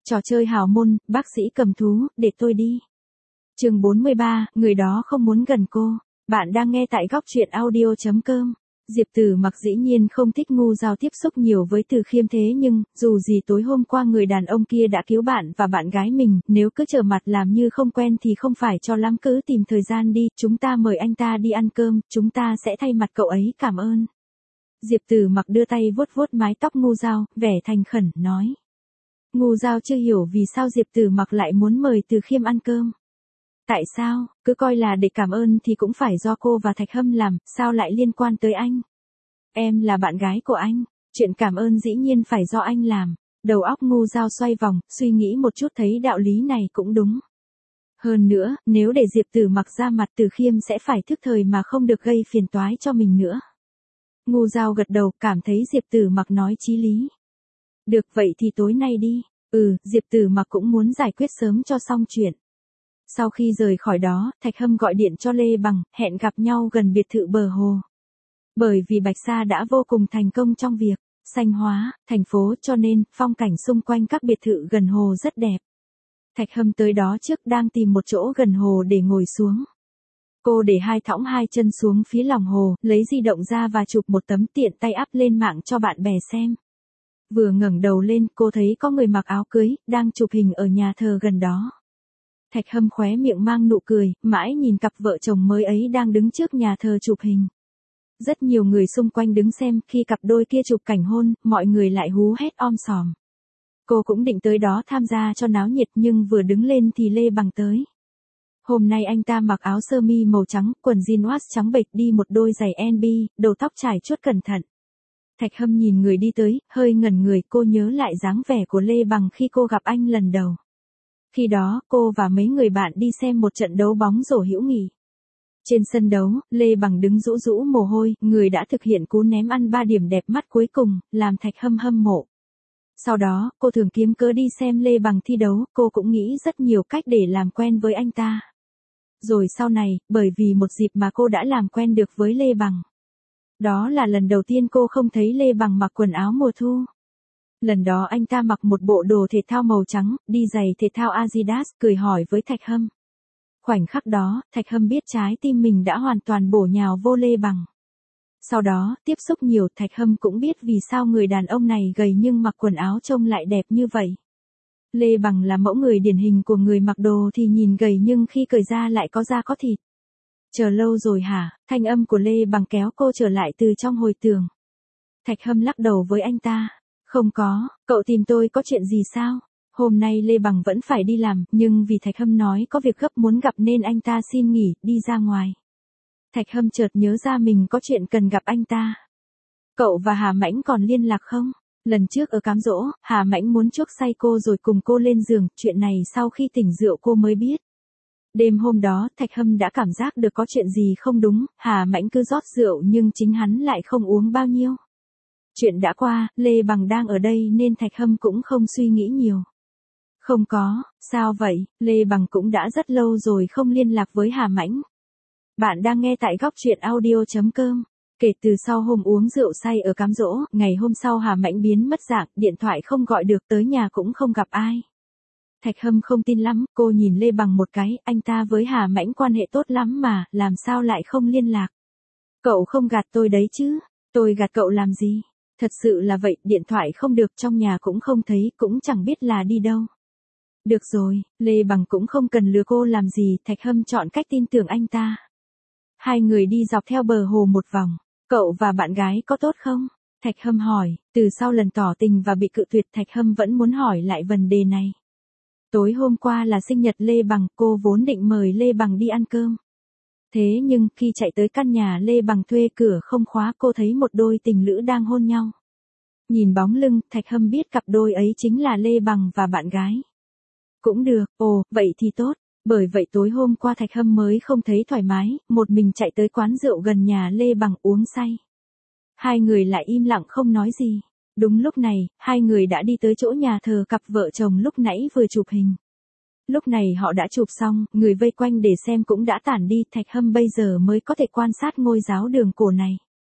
Trò chơi hào môn, bác sĩ cầm thú, để tôi đi. Chương 43, người đó không muốn gần cô. Bạn đang nghe tại góc truyện audio.com. Diệp Tử Mặc dĩ nhiên không thích Ngô Giao tiếp xúc nhiều với Từ Khiêm, thế nhưng, dù gì tối hôm qua người đàn ông kia đã cứu bạn và bạn gái mình, nếu cứ trở mặt làm như không quen thì không phải cho lắm, cứ tìm thời gian đi, chúng ta mời anh ta đi ăn cơm, chúng ta sẽ thay mặt cậu ấy cảm ơn. Diệp Tử Mặc đưa tay vuốt vuốt mái tóc Ngô Giao, vẻ thành khẩn, nói. Ngô Giao chưa hiểu vì sao Diệp Tử Mặc lại muốn mời Từ Khiêm ăn cơm. Tại sao, cứ coi là để cảm ơn thì cũng phải do cô và Thạch Hâm làm, sao lại liên quan tới anh? Em là bạn gái của anh, chuyện cảm ơn dĩ nhiên phải do anh làm. Đầu óc Ngô Giao xoay vòng, suy nghĩ một chút thấy đạo lý này cũng đúng. Hơn nữa, nếu để Diệp Tử Mặc ra mặt, Từ Khiêm sẽ phải thức thời mà không được gây phiền toái cho mình nữa. Ngô Giao gật đầu, cảm thấy Diệp Tử Mặc nói chí lý. Được, vậy thì tối nay đi. Diệp Tử Mặc cũng muốn giải quyết sớm cho xong chuyện. Sau khi rời khỏi đó, Thạch Hâm gọi điện cho Lê Bằng, hẹn gặp nhau gần biệt thự bờ hồ. Bởi vì Bạch Sa đã vô cùng thành công trong việc xanh hóa thành phố, cho nên phong cảnh xung quanh các biệt thự gần hồ rất đẹp. Thạch Hâm tới đó trước, đang tìm một chỗ gần hồ để ngồi xuống. Cô để thõng hai chân xuống phía lòng hồ, lấy di động ra và chụp một tấm tiện tay up lên mạng cho bạn bè xem. Vừa ngẩng đầu lên, cô thấy có người mặc áo cưới, đang chụp hình ở nhà thờ gần đó. Thạch Hâm khóe miệng mang nụ cười, mãi nhìn cặp vợ chồng mới ấy đang đứng trước nhà thờ chụp hình. Rất nhiều người xung quanh đứng xem, khi cặp đôi kia chụp cảnh hôn, mọi người lại hú hét om sòm. Cô cũng định tới đó tham gia cho náo nhiệt, nhưng vừa đứng lên thì Lê Bằng tới. Hôm nay anh ta mặc áo sơ mi màu trắng, quần jean wash trắng bệch, đi một đôi giày NB, đầu tóc trải chuốt cẩn thận. Thạch Hâm nhìn người đi tới, hơi ngẩn người, cô nhớ lại dáng vẻ của Lê Bằng khi cô gặp anh lần đầu. Khi đó, cô và mấy người bạn đi xem một trận đấu bóng rổ hữu nghị. Trên sân đấu, Lê Bằng đứng rũ rũ mồ hôi, người đã thực hiện cú ném ăn 3 điểm đẹp mắt cuối cùng, làm Thạch Hâm hâm mộ. Sau đó, cô thường kiếm cớ đi xem Lê Bằng thi đấu, cô cũng nghĩ rất nhiều cách để làm quen với anh ta. Rồi sau này, bởi vì một dịp mà cô đã làm quen được với Lê Bằng. Đó là lần đầu tiên cô không thấy Lê Bằng mặc quần áo mùa thu. Lần đó anh ta mặc một bộ đồ thể thao màu trắng, đi giày thể thao Adidas, cười hỏi với Thạch Hâm. Khoảnh khắc đó, Thạch Hâm biết trái tim mình đã hoàn toàn bổ nhào vô Lê Bằng. Sau đó, tiếp xúc nhiều, Thạch Hâm cũng biết vì sao người đàn ông này gầy nhưng mặc quần áo trông lại đẹp như vậy. Lê Bằng là mẫu người điển hình của người mặc đồ thì nhìn gầy nhưng khi cởi ra lại có da có thịt. Chờ lâu rồi hả? Thanh âm của Lê Bằng kéo cô trở lại từ trong hồi tưởng. Thạch Hâm lắc đầu với anh ta. Không có, cậu tìm tôi có chuyện gì sao? Hôm nay Lê Bằng vẫn phải đi làm, nhưng vì Thạch Hâm nói có việc gấp muốn gặp nên anh ta xin nghỉ, đi ra ngoài. Thạch Hâm chợt nhớ ra mình có chuyện cần gặp anh ta. Cậu và Hà Mãnh còn liên lạc không? Lần trước ở cám dỗ, Hà Mãnh muốn chuốc say cô rồi cùng cô lên giường, chuyện này sau khi tỉnh rượu cô mới biết. Đêm hôm đó, Thạch Hâm đã cảm giác được có chuyện gì không đúng, Hà Mãnh cứ rót rượu nhưng chính hắn lại không uống bao nhiêu. Chuyện đã qua, Lê Bằng đang ở đây nên Thạch Hâm cũng không suy nghĩ nhiều. Không có, sao vậy, Lê Bằng cũng đã rất lâu rồi không liên lạc với Hà Mãnh. Bạn đang nghe tại góc truyện audio.com. Kể từ sau hôm uống rượu say ở cám dỗ, ngày hôm sau Hà Mãnh biến mất dạng, điện thoại không gọi được, tới nhà cũng không gặp ai. Thạch Hâm không tin lắm, cô nhìn Lê Bằng một cái, anh ta với Hà Mãnh quan hệ tốt lắm mà, làm sao lại không liên lạc. Cậu không gạt tôi đấy chứ, tôi gạt cậu làm gì? Thật sự là vậy, điện thoại không được, trong nhà cũng không thấy, cũng chẳng biết là đi đâu. Được rồi, Lê Bằng cũng không cần lừa cô làm gì, Thạch Hâm chọn cách tin tưởng anh ta. Hai người đi dọc theo bờ hồ một vòng. Cậu và bạn gái có tốt không? Thạch Hâm hỏi, từ sau lần tỏ tình và bị cự tuyệt, Thạch Hâm vẫn muốn hỏi lại vấn đề này. Tối hôm qua là sinh nhật Lê Bằng, cô vốn định mời Lê Bằng đi ăn cơm. Thế nhưng, khi chạy tới căn nhà Lê Bằng thuê cửa không khóa, cô thấy một đôi tình lữ đang hôn nhau. Nhìn bóng lưng, Thạch Hâm biết cặp đôi ấy chính là Lê Bằng và bạn gái. Cũng được, vậy thì tốt. Bởi vậy tối hôm qua Thạch Hâm mới không thấy thoải mái, một mình chạy tới quán rượu gần nhà Lê Bằng uống say. Hai người lại im lặng không nói gì. Đúng lúc này, hai người đã đi tới chỗ nhà thờ cặp vợ chồng lúc nãy vừa chụp hình. Lúc này họ đã chụp xong, người vây quanh để xem cũng đã tản đi, Thạch Hâm bây giờ mới có thể quan sát ngôi giáo đường cổ này.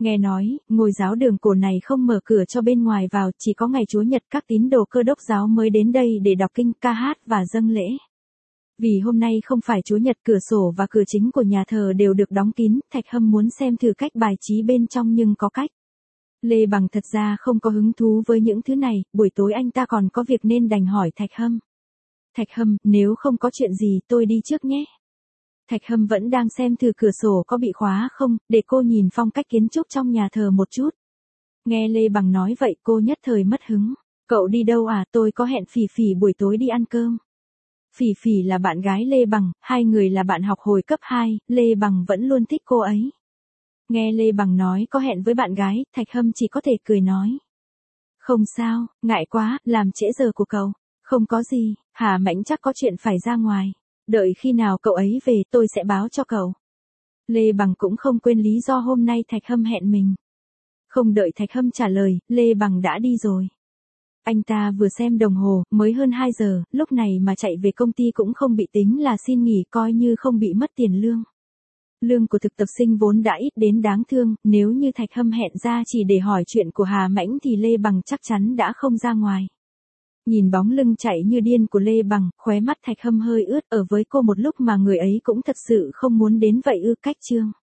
Nghe nói, ngôi giáo đường cổ này không mở cửa cho bên ngoài vào, chỉ có ngày Chúa Nhật các tín đồ Cơ Đốc giáo mới đến đây để đọc kinh, ca hát và dâng lễ. Vì hôm nay không phải Chúa Nhật, cửa sổ và cửa chính của nhà thờ đều được đóng kín, Thạch Hâm muốn xem thử cách bài trí bên trong nhưng có cách. Lê Bằng thật ra không có hứng thú với những thứ này, buổi tối anh ta còn có việc nên đành hỏi Thạch Hâm. Thạch Hâm, nếu không có chuyện gì tôi đi trước nhé. Thạch Hâm vẫn đang xem thử cửa sổ có bị khóa không, để cô nhìn phong cách kiến trúc trong nhà thờ một chút. Nghe Lê Bằng nói vậy cô nhất thời mất hứng. Cậu đi đâu à, tôi có hẹn Phỉ Phỉ buổi tối đi ăn cơm. Phỉ Phỉ là bạn gái Lê Bằng, hai người là bạn học hồi cấp 2, Lê Bằng vẫn luôn thích cô ấy. Nghe Lê Bằng nói có hẹn với bạn gái, Thạch Hâm chỉ có thể cười nói. Không sao, ngại quá, làm trễ giờ của cậu. Không có gì, Hà Mãnh chắc có chuyện phải ra ngoài. Đợi khi nào cậu ấy về tôi sẽ báo cho cậu. Lê Bằng cũng không quên lý do hôm nay Thạch Hâm hẹn mình. Không đợi Thạch Hâm trả lời, Lê Bằng đã đi rồi. Anh ta vừa xem đồng hồ, mới hơn 2 giờ, lúc này mà chạy về công ty cũng không bị tính là xin nghỉ, coi như không bị mất tiền lương. Lương của thực tập sinh vốn đã ít đến đáng thương, nếu như Thạch Hâm hẹn ra chỉ để hỏi chuyện của Hà Mãnh thì Lê Bằng chắc chắn đã không ra ngoài. Nhìn bóng lưng chạy như điên của Lê Bằng, khóe mắt Thạch Hâm hơi ướt, ở với cô một lúc mà người ấy cũng thật sự không muốn đến vậy ư, cách chương.